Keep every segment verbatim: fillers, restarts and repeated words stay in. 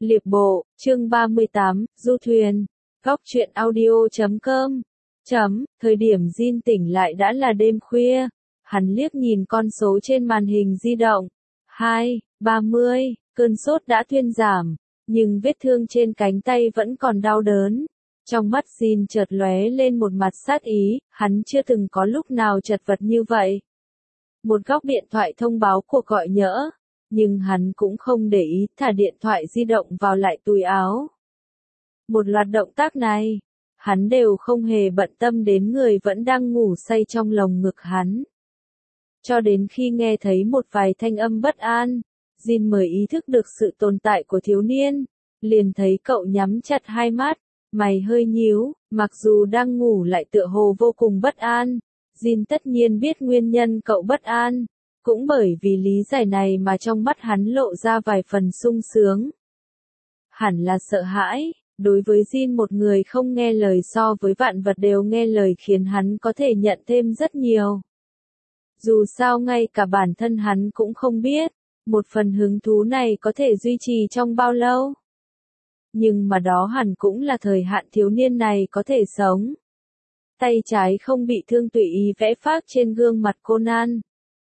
Liệp bộ, chương ba mươi tám, du thuyền. Góc truyện audio chấm com. Chấm, thời điểm Jin tỉnh lại đã là đêm khuya. Hắn liếc nhìn con số trên màn hình di động. hai, ba mươi, cơn sốt đã thuyên giảm, nhưng vết thương trên cánh tay vẫn còn đau đớn. Trong mắt Jin chợt lóe lên một mặt sát ý, hắn chưa từng có lúc nào chật vật như vậy. Một góc điện thoại thông báo cuộc gọi nhỡ, nhưng hắn cũng không để ý, thả điện thoại di động vào lại túi áo. Một loạt động tác này, hắn đều không hề bận tâm đến người vẫn đang ngủ say trong lồng ngực hắn. Cho đến khi nghe thấy một vài thanh âm bất an, Jin mới ý thức được sự tồn tại của thiếu niên, liền thấy cậu nhắm chặt hai mắt, mày hơi nhíu, mặc dù đang ngủ lại tựa hồ vô cùng bất an. Jin tất nhiên biết nguyên nhân cậu bất an, cũng bởi vì lý giải này mà trong mắt hắn lộ ra vài phần sung sướng. Hẳn là sợ hãi, đối với Jin một người không nghe lời so với vạn vật đều nghe lời khiến hắn có thể nhận thêm rất nhiều. Dù sao ngay cả bản thân hắn cũng không biết, một phần hứng thú này có thể duy trì trong bao lâu. Nhưng mà đó hẳn cũng là thời hạn thiếu niên này có thể sống. Tay trái không bị thương tùy ý vẽ phác trên gương mặt Conan.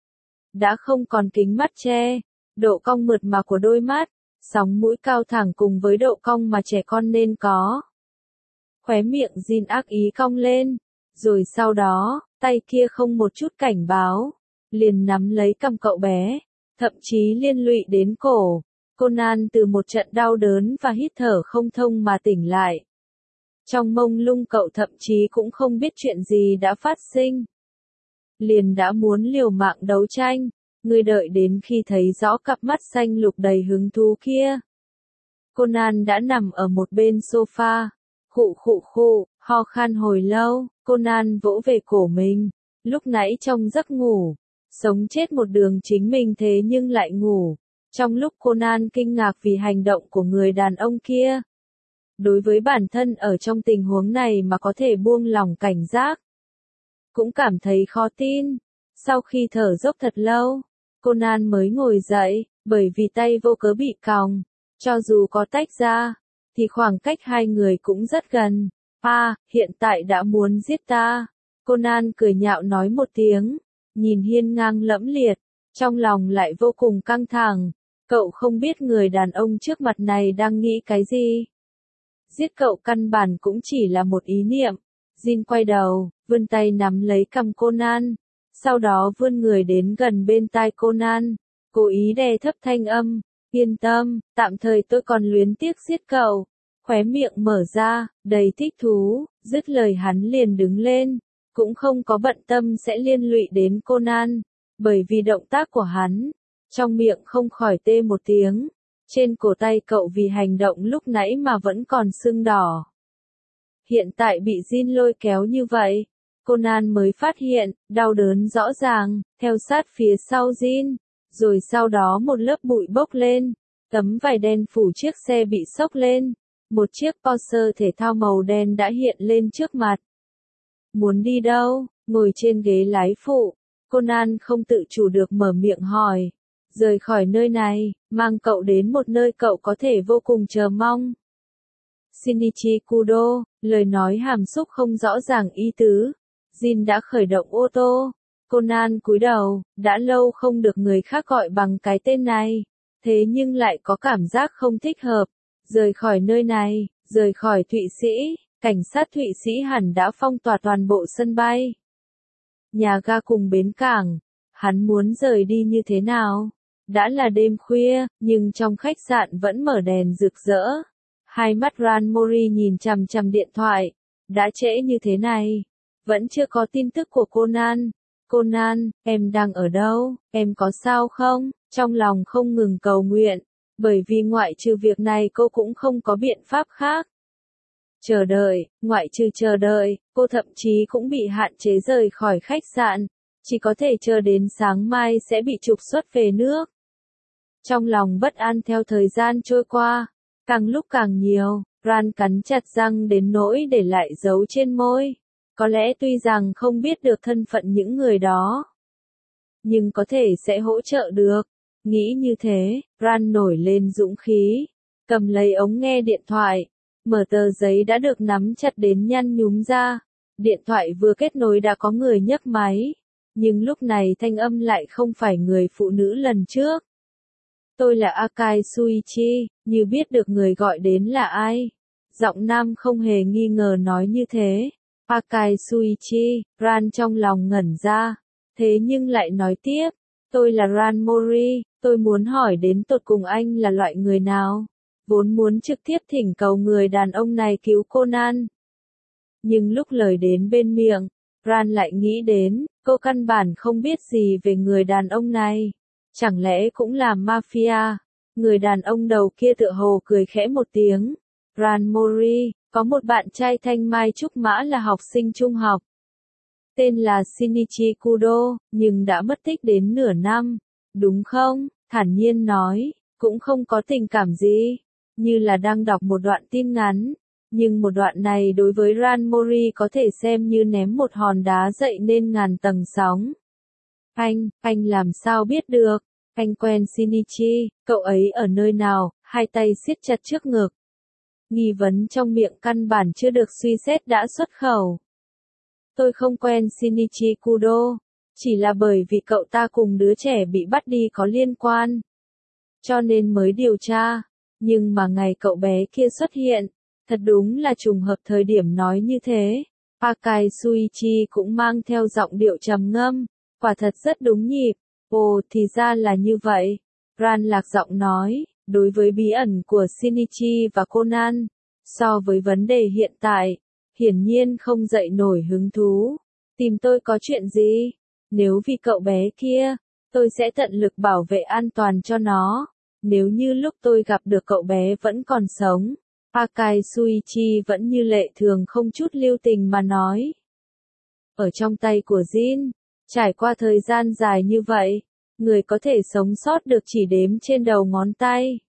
Đã không còn kính mắt che, độ cong mượt mà của đôi mắt, sóng mũi cao thẳng cùng với độ cong mà trẻ con nên có. Khóe miệng Jin ác ý cong lên, rồi sau đó, tay kia không một chút cảnh báo, liền nắm lấy cằm cậu bé, thậm chí liên lụy đến cổ. Conan từ một trận đau đớn và hít thở không thông mà tỉnh lại. Trong mông lung cậu thậm chí cũng không biết chuyện gì đã phát sinh. Liền đã muốn liều mạng đấu tranh, người đợi đến khi thấy rõ cặp mắt xanh lục đầy hứng thú kia. Conan đã nằm ở một bên sofa, khụ khụ khụ, ho khan hồi lâu, Conan vỗ về cổ mình, lúc nãy trong giấc ngủ, sống chết một đường chính mình thế nhưng lại ngủ. Trong lúc Conan kinh ngạc vì hành động của người đàn ông kia. Đối với bản thân ở trong tình huống này mà có thể buông lỏng cảnh giác. Cũng cảm thấy khó tin. Sau khi thở dốc thật lâu, Conan mới ngồi dậy, bởi vì tay vô cớ bị còng. Cho dù có tách ra, thì khoảng cách hai người cũng rất gần. À, hiện tại đã muốn giết ta. Conan cười nhạo nói một tiếng, nhìn hiên ngang lẫm liệt, trong lòng lại vô cùng căng thẳng. Cậu không biết người đàn ông trước mặt này đang nghĩ cái gì. Giết cậu căn bản cũng chỉ là một ý niệm. Jin quay đầu, vươn tay nắm lấy cằm Conan, sau đó vươn người đến gần bên tai Conan, cố ý đè thấp thanh âm, yên tâm, tạm thời tôi còn luyến tiếc giết cậu. Khóe miệng mở ra, đầy thích thú, dứt lời hắn liền đứng lên, cũng không có bận tâm sẽ liên lụy đến Conan, bởi vì động tác của hắn. Trong miệng không khỏi tê một tiếng, trên cổ tay cậu vì hành động lúc nãy mà vẫn còn sưng đỏ. Hiện tại bị Jin lôi kéo như vậy, Conan mới phát hiện, đau đớn rõ ràng, theo sát phía sau Jin, rồi sau đó một lớp bụi bốc lên, tấm vải đen phủ chiếc xe bị xốc lên, một chiếc Porsche thể thao màu đen đã hiện lên trước mặt. Muốn đi đâu? Ngồi trên ghế lái phụ, Conan không tự chủ được mở miệng hỏi. Rời khỏi nơi này, mang cậu đến một nơi cậu có thể vô cùng chờ mong. Shinichi Kudo, lời nói hàm xúc không rõ ràng ý tứ. Jin đã khởi động ô tô. Conan cúi đầu, đã lâu không được người khác gọi bằng cái tên này. Thế nhưng lại có cảm giác không thích hợp. Rời khỏi nơi này, rời khỏi Thụy Sĩ, cảnh sát Thụy Sĩ hẳn đã phong tỏa toàn bộ sân bay. Nhà ga cùng bến cảng, hắn muốn rời đi như thế nào? Đã là đêm khuya, nhưng trong khách sạn vẫn mở đèn rực rỡ. Hai mắt Ranmori nhìn chằm chằm điện thoại. Đã trễ như thế này, vẫn chưa có tin tức của Conan. Conan, em đang ở đâu? Em có sao không? Trong lòng không ngừng cầu nguyện, bởi vì ngoại trừ việc này cô cũng không có biện pháp khác. Chờ đợi, ngoại trừ chờ đợi, cô thậm chí cũng bị hạn chế rời khỏi khách sạn, chỉ có thể chờ đến sáng mai sẽ bị trục xuất về nước. Trong lòng bất an theo thời gian trôi qua, càng lúc càng nhiều, Ran cắn chặt răng đến nỗi để lại dấu trên môi. Có lẽ tuy rằng không biết được thân phận những người đó, nhưng có thể sẽ hỗ trợ được. Nghĩ như thế, Ran nổi lên dũng khí. cầm lấy ống nghe điện thoại, mở tờ giấy đã được nắm chặt đến nhăn nhúm ra. Điện thoại vừa kết nối đã có người nhấc máy, nhưng lúc này thanh âm lại không phải người phụ nữ lần trước. Tôi là Akai Suichi, như biết được người gọi đến là ai. Giọng nam không hề nghi ngờ nói như thế. Akai Suichi, Ran trong lòng ngẩn ra. Thế nhưng lại nói tiếp, tôi là Ran Mori, tôi muốn hỏi đến tột cùng anh là loại người nào. Vốn muốn trực tiếp thỉnh cầu người đàn ông này cứu Conan. Nhưng lúc lời đến bên miệng, Ran lại nghĩ đến, cô căn bản không biết gì về người đàn ông này. Chẳng lẽ cũng là mafia? Người đàn ông đầu kia tựa hồ cười khẽ một tiếng. Ran Mori, có một bạn trai thanh mai trúc mã là học sinh trung học. Tên là Shinichi Kudo, nhưng đã mất tích đến nửa năm. Đúng không? Thản nhiên nói, cũng không có tình cảm gì. Như là đang đọc một đoạn tin ngắn. Nhưng một đoạn này đối với Ran Mori có thể xem như ném một hòn đá dậy nên ngàn tầng sóng. Anh, anh làm sao biết được? Anh quen Shinichi, cậu ấy ở nơi nào? Hai tay siết chặt trước ngực. Nghi vấn trong miệng căn bản chưa được suy xét đã xuất khẩu. Tôi không quen Shinichi Kudo, chỉ là bởi vì cậu ta cùng đứa trẻ bị bắt đi có liên quan. Cho nên mới điều tra, nhưng mà ngày cậu bé kia xuất hiện, thật đúng là trùng hợp thời điểm nói như thế. Akai Suichi cũng mang theo giọng điệu trầm ngâm, quả thật rất đúng nhịp. Ồ, thì ra là như vậy. Ran lạc giọng nói, đối với bí ẩn của Shinichi và Conan, so với vấn đề hiện tại, hiển nhiên không dậy nổi hứng thú. Tìm tôi có chuyện gì? Nếu vì cậu bé kia, tôi sẽ tận lực bảo vệ an toàn cho nó. Nếu như lúc tôi gặp được cậu bé vẫn còn sống, Akai Suichi vẫn như lệ thường không chút lưu tình mà nói. Ở trong tay của Jin, trải qua thời gian dài như vậy, người có thể sống sót được chỉ đếm trên đầu ngón tay.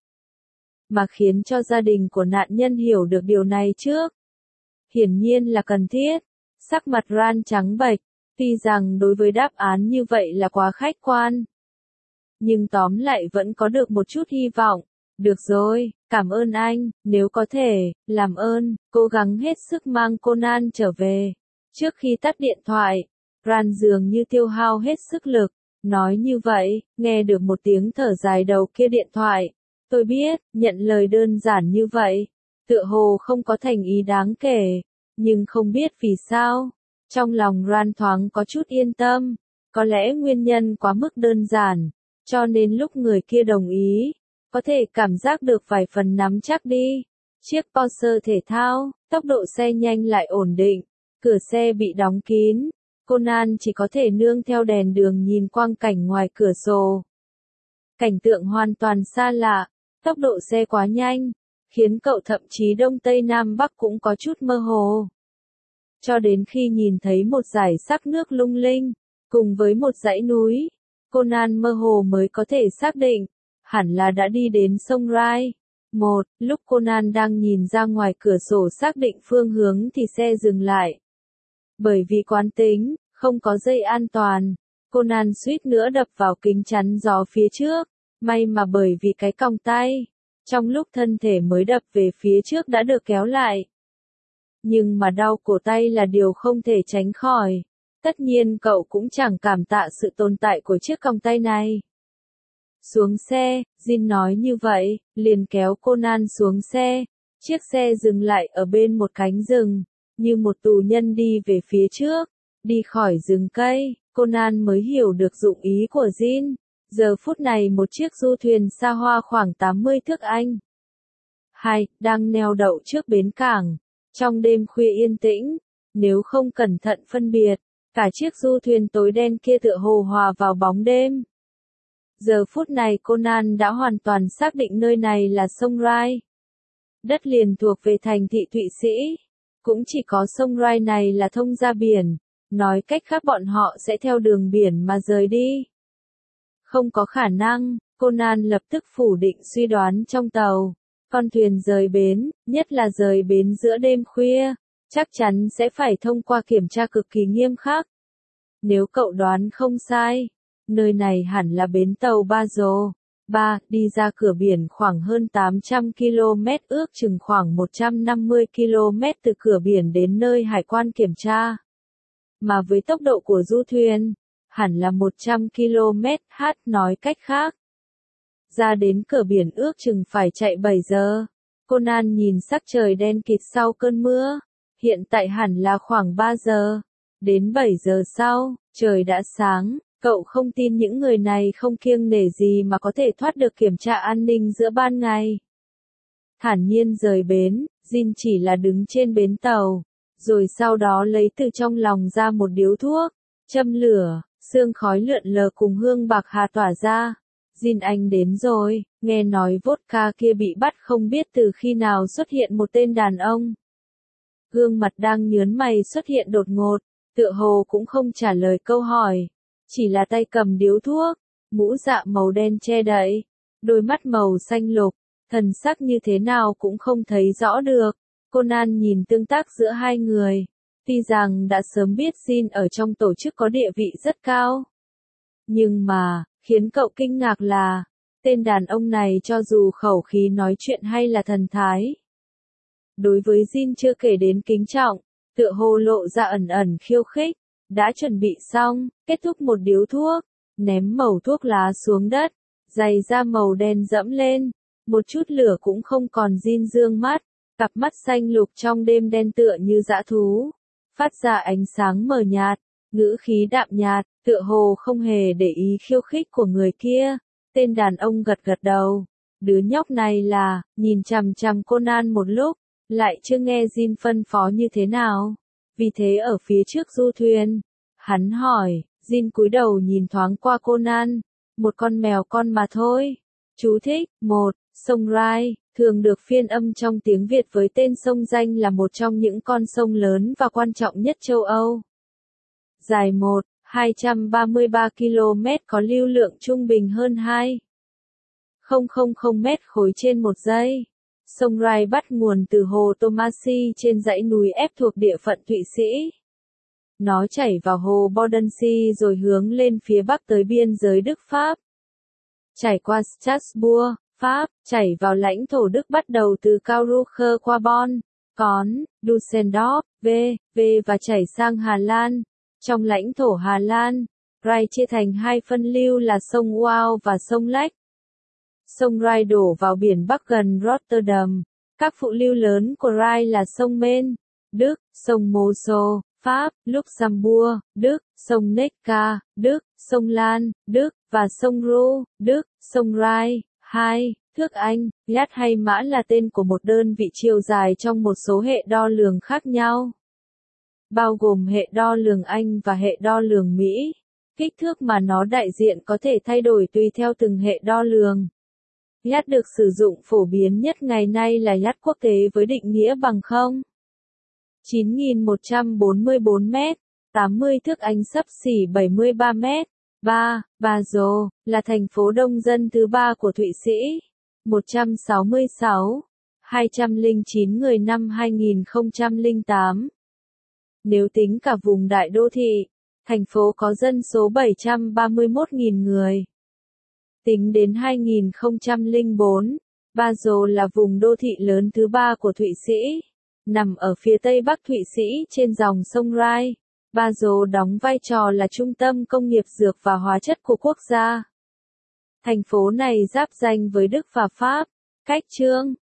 Mà khiến cho gia đình của nạn nhân hiểu được điều này trước. Hiển nhiên là cần thiết. Sắc mặt Ran trắng bệch, tuy rằng đối với đáp án như vậy là quá khách quan. Nhưng tóm lại vẫn có được một chút hy vọng. Được rồi, cảm ơn anh, nếu có thể, làm ơn, cố gắng hết sức mang Conan trở về. Trước khi tắt điện thoại, Ran dường như tiêu hao hết sức lực. Nói như vậy, nghe được một tiếng thở dài đầu kia điện thoại. Tôi biết, nhận lời đơn giản như vậy, tựa hồ không có thành ý đáng kể, nhưng không biết vì sao. Trong lòng Ran thoáng có chút yên tâm, có lẽ nguyên nhân quá mức đơn giản, cho nên lúc người kia đồng ý, có thể cảm giác được vài phần nắm chắc đi. Chiếc Porsche thể thao, tốc độ xe nhanh lại ổn định, cửa xe bị đóng kín. Conan chỉ có thể nương theo đèn đường nhìn quang cảnh ngoài cửa sổ. Cảnh tượng hoàn toàn xa lạ, tốc độ xe quá nhanh, khiến cậu thậm chí đông tây nam bắc cũng có chút mơ hồ. Cho đến khi nhìn thấy một dải sắc nước lung linh, cùng với một dãy núi, Conan mơ hồ mới có thể xác định, hẳn là đã đi đến sông Rai. Một, lúc Conan đang nhìn ra ngoài cửa sổ xác định phương hướng thì xe dừng lại. Bởi vì quán tính, không có dây an toàn, Conan suýt nữa đập vào kính chắn gió phía trước, may mà bởi vì cái còng tay, trong lúc thân thể mới đập về phía trước đã được kéo lại. Nhưng mà đau cổ tay là điều không thể tránh khỏi. Tất nhiên cậu cũng chẳng cảm tạ sự tồn tại của chiếc còng tay này. Xuống xe, Jin nói như vậy, liền kéo Conan xuống xe. Chiếc xe dừng lại ở bên một cánh rừng, như một tù nhân đi về phía trước. Đi khỏi rừng cây, Conan mới hiểu được dụng ý của Jin. Giờ phút này một chiếc du thuyền xa hoa khoảng tám mươi thước Anh. Hai, đang neo đậu trước bến cảng. Trong đêm khuya yên tĩnh, nếu không cẩn thận phân biệt, cả chiếc du thuyền tối đen kia tựa hồ hòa vào bóng đêm. Giờ phút này Conan đã hoàn toàn xác định nơi này là sông Rai. Đất liền thuộc về thành thị Thụy Sĩ. Cũng chỉ có sông Rai này là thông ra biển. Nói cách khác bọn họ sẽ theo đường biển mà rời đi. Không có khả năng, Conan lập tức phủ định suy đoán trong tàu. Con thuyền rời bến, nhất là rời bến giữa đêm khuya, chắc chắn sẽ phải thông qua kiểm tra cực kỳ nghiêm khắc. Nếu cậu đoán không sai, nơi này hẳn là bến tàu Ba Rồ. ba. Đi ra cửa biển khoảng hơn tám trăm ki lô mét, ước chừng khoảng một trăm năm mươi ki lô mét từ cửa biển đến nơi hải quan kiểm tra. Mà với tốc độ của du thuyền, hẳn là một trăm ki lô mét h, nói cách khác. Ra đến cửa biển ước chừng phải chạy bảy giờ. Conan nhìn sắc trời đen kịt sau cơn mưa. Hiện tại hẳn là khoảng ba giờ. Đến bảy giờ sau, trời đã sáng. Cậu không tin những người này không kiêng nể gì mà có thể thoát được kiểm tra an ninh giữa ban ngày. Thản nhiên rời bến, Jin chỉ là đứng trên bến tàu, rồi sau đó lấy từ trong lòng ra một điếu thuốc, châm lửa, sương khói lượn lờ cùng hương bạc hà tỏa ra. Jin anh đến rồi, nghe nói vodka kia bị bắt không biết từ khi nào xuất hiện một tên đàn ông. Gương mặt đang nhớn mày xuất hiện đột ngột, tựa hồ cũng không trả lời câu hỏi. Chỉ là tay cầm điếu thuốc, mũ dạ màu đen che đậy, đôi mắt màu xanh lục, thần sắc như thế nào cũng không thấy rõ được. Conan nhìn tương tác giữa hai người, tuy rằng đã sớm biết Jin ở trong tổ chức có địa vị rất cao. Nhưng mà, khiến cậu kinh ngạc là, tên đàn ông này cho dù khẩu khí nói chuyện hay là thần thái. Đối với Jin chưa kể đến kính trọng, tựa hồ lộ ra ẩn ẩn khiêu khích. Đã chuẩn bị xong, kết thúc một điếu thuốc, ném mẩu thuốc lá xuống đất, giày da màu đen dẫm lên, một chút lửa cũng không còn. Jin dương mắt, cặp mắt xanh lục trong đêm đen tựa như dã thú, phát ra ánh sáng mờ nhạt, ngữ khí đạm nhạt, tựa hồ không hề để ý khiêu khích của người kia. Tên đàn ông gật gật đầu, đứa nhóc này là, nhìn chằm chằm Conan một lúc, lại chưa nghe Jin phân phó như thế nào. Vì thế ở phía trước du thuyền, hắn hỏi, Jin cúi đầu nhìn thoáng qua Conan, một con mèo con mà thôi. Chú thích, một, sông Rai, thường được phiên âm trong tiếng Việt với tên sông danh là một trong những con sông lớn và quan trọng nhất châu Âu. Dài một phẩy hai ba ba ki lô mét, có lưu lượng trung bình hơn hai phẩy mét khối trên một giây. Sông Rai bắt nguồn từ hồ Tomassi trên dãy núi ép thuộc địa phận Thụy Sĩ. Nó chảy vào hồ Bodensee rồi hướng lên phía bắc tới biên giới Đức-Pháp. Chảy qua Strasbourg, Pháp, chảy vào lãnh thổ Đức bắt đầu từ Karlsruhe qua Bonn, Cón, Düsseldorf, V, V và chảy sang Hà Lan. Trong lãnh thổ Hà Lan, Rai chia thành hai phân lưu là sông Wau và sông Lech. Sông Rai đổ vào biển Bắc gần Rotterdam. Các phụ lưu lớn của Rai là sông Main, Đức, sông Mosel, Pháp, Luxembourg, Đức, sông Neckar, Đức, sông Lan, Đức, và sông Ru, Đức. Sông Rai, hai, thước Anh, Yard hay mã là tên của một đơn vị chiều dài trong một số hệ đo lường khác nhau, bao gồm hệ đo lường Anh và hệ đo lường Mỹ. Kích thước mà nó đại diện có thể thay đổi tùy theo từng hệ đo lường. Yard được sử dụng phổ biến nhất ngày nay là yard quốc tế với định nghĩa bằng không phẩy chín nghìn một trăm bốn mươi bốn mét, tám mươi thước Anh xấp xỉ bảy mươi ba mét. ba. Basel, là thành phố đông dân thứ ba của Thụy Sĩ. một trăm sáu mươi sáu nghìn hai trăm lẻ chín người năm hai nghìn không trăm lẻ tám. Nếu tính cả vùng đại đô thị, thành phố có dân số bảy trăm ba mươi mốt nghìn người. Tính đến hai nghìn không trăm lẻ bốn, Basel là vùng đô thị lớn thứ ba của Thụy Sĩ, nằm ở phía tây bắc Thụy Sĩ trên dòng sông Rai. Basel đóng vai trò là trung tâm công nghiệp dược và hóa chất của quốc gia. Thành phố này giáp ranh với Đức và Pháp, cách Chương,